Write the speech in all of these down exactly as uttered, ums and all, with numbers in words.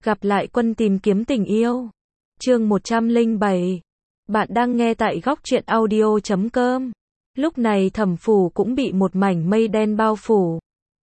Gặp lại quân tìm kiếm tình yêu. Chương một trăm lẻ bảy. Bạn đang nghe tại góc truyện audio chấm com. Lúc này Thẩm Phủ cũng bị một mảnh mây đen bao phủ.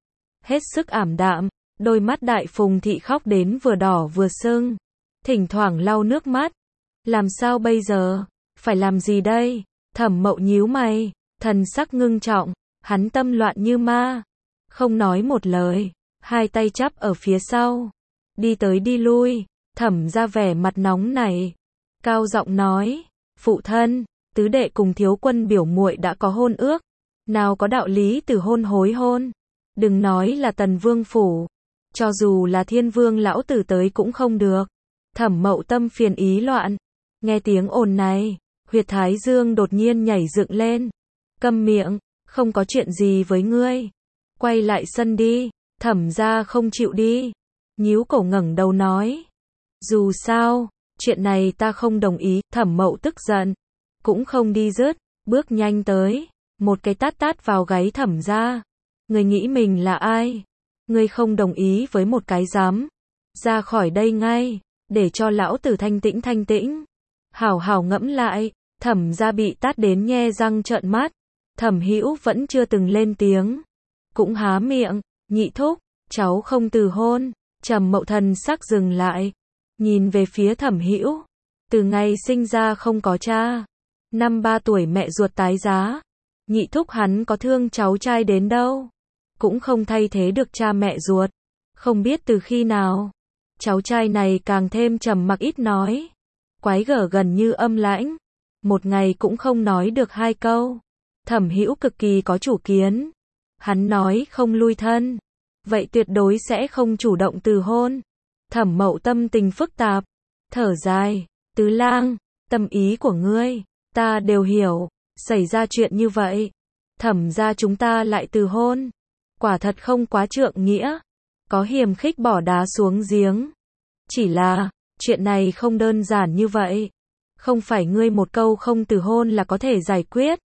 Hết sức ảm đạm, đôi mắt Đại Phùng Thị khóc đến vừa đỏ vừa sưng, thỉnh thoảng lau nước mắt. Làm sao bây giờ? Phải làm gì đây? Thẩm Mậu nhíu mày, thần sắc ngưng trọng, hắn tâm loạn như ma, không nói một lời, hai tay chắp ở phía sau, đi tới đi lui. Thẩm ra vẻ mặt nóng này, cao giọng nói: "Phụ thân, tứ đệ cùng thiếu quân biểu muội đã có hôn ước, nào có đạo lý từ hôn hối hôn. Đừng nói là Tần Vương phủ, cho dù là Thiên Vương lão tử tới cũng không được." Thẩm Mậu tâm phiền ý loạn, nghe tiếng ồn này, huyệt thái dương đột nhiên nhảy dựng lên. "Câm miệng, không có chuyện gì với ngươi, quay lại sân đi." Thẩm gia không chịu đi, nhíu cổ ngẩng đầu nói: "Dù sao, chuyện này ta không đồng ý." Thẩm Mậu tức giận, cũng không đi dứt, bước nhanh tới, một cái tát tát vào gáy Thẩm gia. "Ngươi nghĩ mình là ai? Ngươi không đồng ý với một cái dám, ra khỏi đây ngay, để cho lão tử thanh tĩnh thanh tĩnh. Hảo hảo ngẫm lại." Thẩm gia bị tát đến nhe răng trợn mắt. Thẩm Hữu vẫn chưa từng lên tiếng, cũng há miệng: "Nhị thúc, cháu không từ hôn." Trầm Mậu thần sắc dừng lại, nhìn về phía Thẩm Hữu. Từ ngày sinh ra không có cha, năm ba tuổi mẹ ruột tái giá, nhị thúc hắn có thương cháu trai đến đâu, cũng không thay thế được cha mẹ ruột. Không biết từ khi nào, cháu trai này càng thêm trầm mặc ít nói, quái gở gần như âm lãnh, một ngày cũng không nói được hai câu. Thẩm Hữu cực kỳ có chủ kiến, hắn nói không lui thân, vậy tuyệt đối sẽ không chủ động từ hôn. Thẩm Mậu tâm tình phức tạp, thở dài: "Tứ lang, tâm ý của ngươi, ta đều hiểu, xảy ra chuyện như vậy, Thẩm gia chúng ta lại từ hôn, quả thật không quá trượng nghĩa, có hiềm khích bỏ đá xuống giếng. Chỉ là, chuyện này không đơn giản như vậy, không phải ngươi một câu không từ hôn là có thể giải quyết.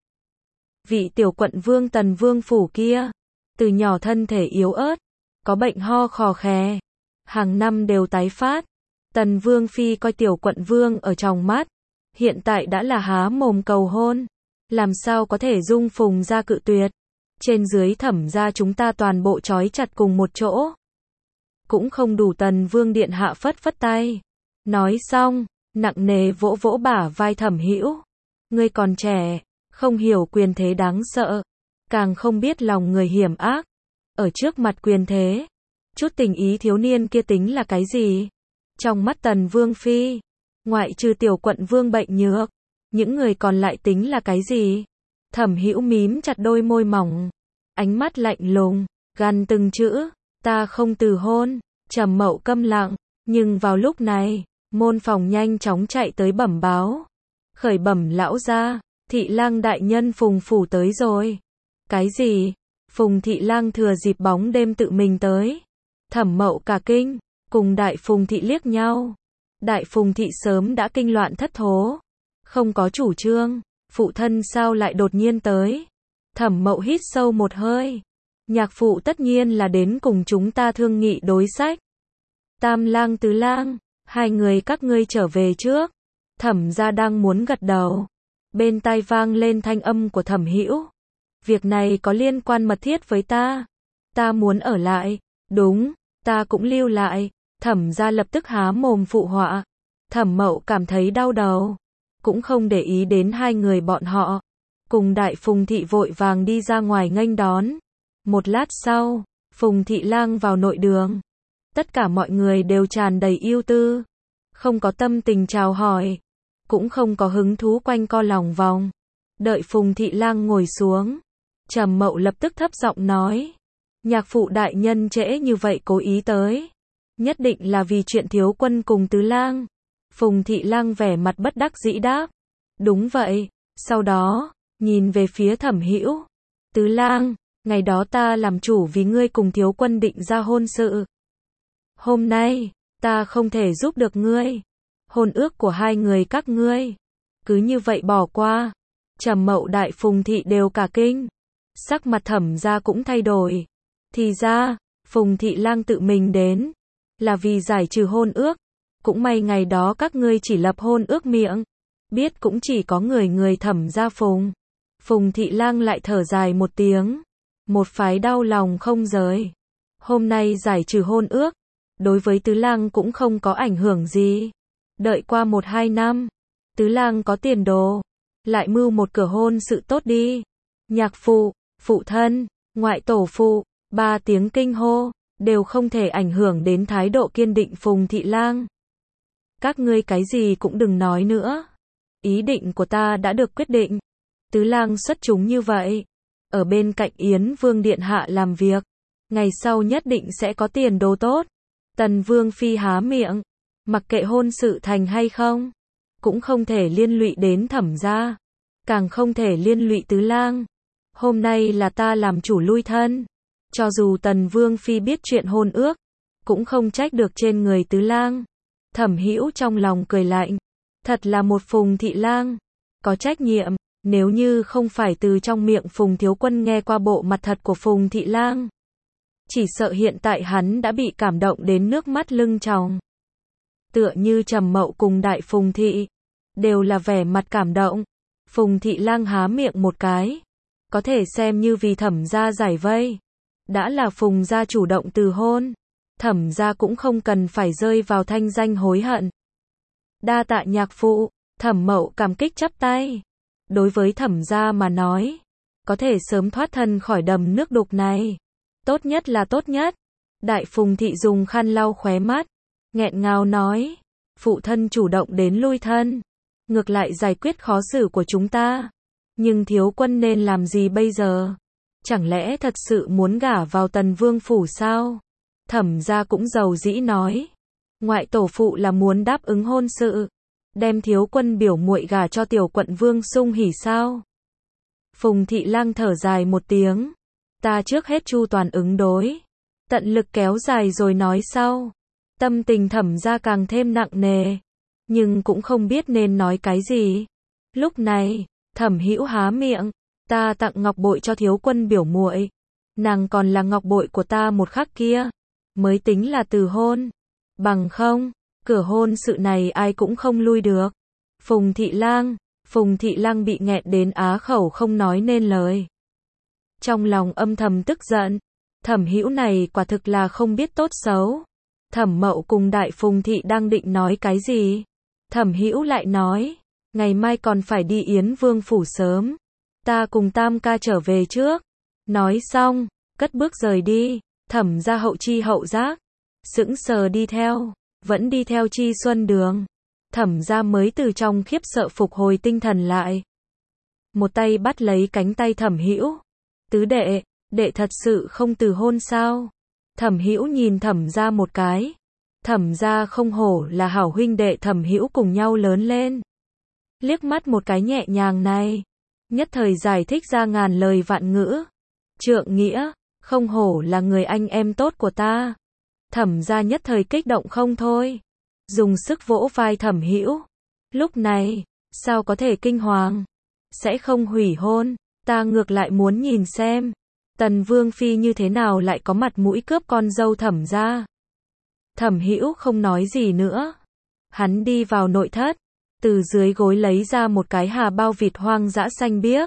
Vị tiểu quận vương Tần Vương phủ kia, từ nhỏ thân thể yếu ớt, có bệnh ho khò khè, hàng năm đều tái phát. Tần Vương phi coi tiểu quận vương ở trong mắt, hiện tại đã là há mồm cầu hôn, làm sao có thể dung phùng ra cự tuyệt. Trên dưới Thẩm gia chúng ta toàn bộ trói chặt cùng một chỗ, cũng không đủ." Tần Vương điện hạ phất phất tay, nói xong, nặng nề vỗ vỗ bả vai Thẩm Hữu: "Ngươi còn trẻ, không hiểu quyền thế đáng sợ, càng không biết lòng người hiểm ác. Ở trước mặt quyền thế, chút tình ý thiếu niên kia tính là cái gì? Trong mắt Tần Vương phi, ngoại trừ tiểu quận vương bệnh nhược, những người còn lại tính là cái gì?" Thẩm Hữu mím chặt đôi môi mỏng, ánh mắt lạnh lùng, gằn từng chữ: "Ta không từ hôn." Trầm Mậu câm lặng, nhưng vào lúc này, môn phòng nhanh chóng chạy tới bẩm báo: "Khởi bẩm lão gia, Thị lang đại nhân Phùng phủ tới rồi." "Cái gì?" Phùng Thị lang thừa dịp bóng đêm tự mình tới. Thẩm Mậu cả kinh, cùng Đại Phùng Thị liếc nhau. Đại Phùng Thị sớm đã kinh loạn thất thố, không có chủ trương, phụ thân sao lại đột nhiên tới? Thẩm Mậu hít sâu một hơi: "Nhạc phụ tất nhiên là đến cùng chúng ta thương nghị đối sách. Tam lang tứ lang, hai người các ngươi trở về trước." Thẩm gia đang muốn gật đầu, bên tai vang lên thanh âm của Thẩm Hữu: "Việc này có liên quan mật thiết với ta, ta muốn ở lại." "Đúng, ta cũng lưu lại." Thẩm gia lập tức há mồm phụ họa. Thẩm Mậu cảm thấy đau đầu, cũng không để ý đến hai người bọn họ, cùng Đại Phùng Thị vội vàng đi ra ngoài nghênh đón. Một lát sau, Phùng Thị lang vào nội đường. Tất cả mọi người đều tràn đầy ưu tư, không có tâm tình chào hỏi, cũng không có hứng thú quanh co lòng vòng. Đợi Phùng Thị lang ngồi xuống, Trầm Mậu lập tức thấp giọng nói: "Nhạc phụ đại nhân trễ như vậy cố ý tới, nhất định là vì chuyện thiếu quân cùng tứ lang." Phùng Thị lang vẻ mặt bất đắc dĩ đáp: "Đúng vậy." Sau đó, nhìn về phía Thẩm Hữu: "Tứ lang, ngày đó ta làm chủ vì ngươi cùng thiếu quân định ra hôn sự. Hôm nay, ta không thể giúp được ngươi. Hôn ước của hai người các ngươi, cứ như vậy bỏ qua." Trầm Mậu Đại Phùng Thị đều cả kinh, sắc mặt Thẩm gia cũng thay đổi. Thì ra, Phùng Thị lang tự mình đến, là vì giải trừ hôn ước. Cũng may ngày đó các ngươi chỉ lập hôn ước miệng. Biết cũng chỉ có người người Thẩm gia Phùng. Phùng Thị Lang lại thở dài một tiếng. Một phái đau lòng không rời. Hôm nay giải trừ hôn ước. Đối với Tứ Lang cũng không có ảnh hưởng gì. Đợi qua một hai năm. Tứ Lang có tiền đồ. Lại mưu một cửa hôn sự tốt đi. Nhạc phụ, phụ thân, ngoại tổ phụ, ba tiếng kinh hô. Đều không thể ảnh hưởng đến thái độ kiên định Phùng Thị Lang. Các ngươi cái gì cũng đừng nói nữa. Ý định của ta đã được quyết định. Tứ Lang xuất chúng như vậy. Ở bên cạnh Yến Vương Điện Hạ làm việc. Ngày sau nhất định sẽ có tiền đồ tốt. Tần Vương Phi há miệng. Mặc kệ hôn sự thành hay không. Cũng không thể liên lụy đến Thẩm gia. Càng không thể liên lụy Tứ Lang. Hôm nay là ta làm chủ lui thân. Cho dù Tần Vương Phi biết chuyện hôn ước. Cũng không trách được trên người Tứ Lang. Thẩm Hữu trong lòng cười lạnh. Thật là một Phùng Thị Lang. Có trách nhiệm. Nếu như không phải từ trong miệng Phùng Thiếu Quân nghe qua bộ mặt thật của Phùng Thị Lang. Chỉ sợ hiện tại hắn đã bị cảm động đến nước mắt lưng tròng. Tựa như Trầm Mậu cùng Đại Phùng Thị. Đều là vẻ mặt cảm động. Phùng Thị Lang há miệng một cái. Có thể xem như vì Thẩm gia giải vây. Đã là Phùng gia chủ động từ hôn. Thẩm gia cũng không cần phải rơi vào thanh danh hối hận. Đa tạ nhạc phụ. Thẩm Mậu cảm kích chắp tay. Đối với Thẩm gia mà nói. Có thể sớm thoát thân khỏi đầm nước đục này. Tốt nhất là tốt nhất. Đại Phùng Thị dùng khăn lau khóe mắt. Nghẹn ngào nói. Phụ thân chủ động đến lui thân. Ngược lại giải quyết khó xử của chúng ta. Nhưng thiếu quân nên làm gì bây giờ? Chẳng lẽ thật sự muốn gả vào Tần Vương phủ sao? Thẩm gia cũng giàu dĩ nói. Ngoại tổ phụ là muốn đáp ứng hôn sự. Đem thiếu quân biểu muội gả cho tiểu quận Vương sung hỉ sao? Phùng Thị Lang thở dài một tiếng. Ta trước hết chu toàn ứng đối. Tận lực kéo dài rồi nói sau. Tâm tình Thẩm gia càng thêm nặng nề. Nhưng cũng không biết nên nói cái gì. Lúc này, Thẩm Hữu há miệng. Ta tặng ngọc bội cho thiếu quân biểu muội. Nàng còn là ngọc bội của ta một khắc kia. Mới tính là từ hôn. Bằng không, cửa hôn sự này ai cũng không lui được. Phùng Thị Lang. Phùng Thị Lang bị nghẹn đến á khẩu không nói nên lời. Trong lòng âm thầm tức giận. Thẩm Hữu này quả thực là không biết tốt xấu. Thẩm Mậu cùng Đại Phùng Thị đang định nói cái gì. Thẩm Hữu lại nói. Ngày mai còn phải đi Yến Vương phủ sớm. Ta cùng Tam ca trở về trước. Nói xong, cất bước rời đi. Thẩm gia hậu chi hậu giác. Sững sờ đi theo. Vẫn đi theo Chi Xuân Đường. Thẩm gia mới từ trong khiếp sợ phục hồi tinh thần lại. Một tay bắt lấy cánh tay Thẩm Hữu. Tứ đệ, đệ thật sự không từ hôn sao? Thẩm Hữu nhìn Thẩm gia một cái. Thẩm gia không hổ là hảo huynh đệ Thẩm Hữu cùng nhau lớn lên. Liếc mắt một cái nhẹ nhàng này. Nhất thời giải thích ra ngàn lời vạn ngữ. Trượng nghĩa, không hổ là người anh em tốt của ta. Thẩm gia nhất thời kích động không thôi. Dùng sức vỗ vai Thẩm Hữu. Lúc này, sao có thể kinh hoàng? Sẽ không hủy hôn. Ta ngược lại muốn nhìn xem. Tần Vương Phi như thế nào lại có mặt mũi cướp con dâu Thẩm gia. Thẩm Hữu không nói gì nữa. Hắn đi vào nội thất. Từ dưới gối lấy ra một cái hà bao vịt hoang dã xanh biếc.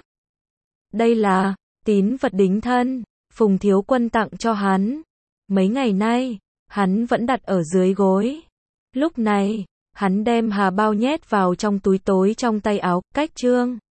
Đây là tín vật đính thân. Phùng Thiếu Quân tặng cho hắn. Mấy ngày nay, hắn vẫn đặt ở dưới gối. Lúc này, hắn đem hà bao nhét vào trong túi tối trong tay áo, cách trương.